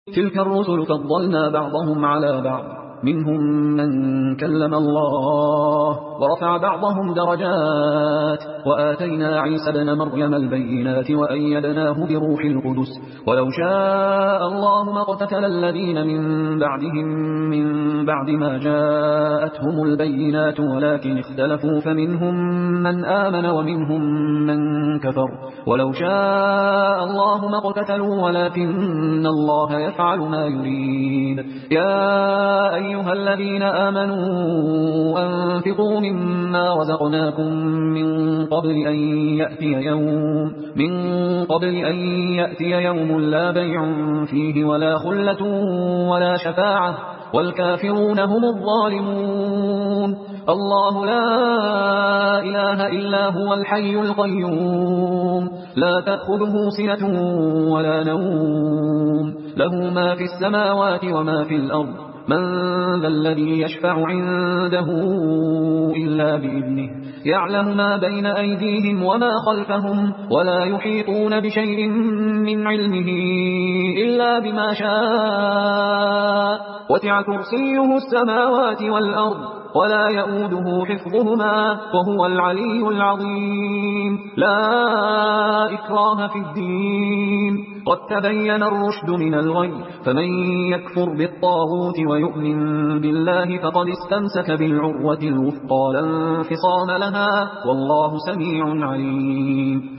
تلك الرسل فضلنا بعضهم على بعض منهم من كلم الله ورفع بعضهم درجات وآتينا عيسى ابن مريم البينات وأيدناه بروح القدس ولو شاء الله ما اقتتل الذين من بعدهم من بعد ما جاءتهم البينات ولكن اختلفوا فمنهم من آمن ومنهم من كفر ولو شاء الله ما اقتتلوا ولكن الله يفعل ما يريد. يا أيها الذين آمنوا أنفقوا مما رزقناكم من قبل أن يأتي يوم لا بيع فيه ولا خلة ولا شفاعة والكافرون هم الظالمون. الله لا إله إلا هو الحي القيوم لا تأخذه سنة ولا نوم له ما في السماوات وما في الأرض من ذا الذي يشفع عنده إلا بإذنه يعلم ما بين أيديهم وما خلفهم ولا يحيطون بشيء من علمه إلا بما شاء وسع كرسيه السماوات والأرض ولا يؤوده حفظهما وهو العلي العظيم. لا إكراه في الدين قد تبين الرشد من الغي فمن يكفر بالطاغوت ويؤمن بالله فقد استمسك بالعروة الوثقى لا انفصام لها والله سميع عليم.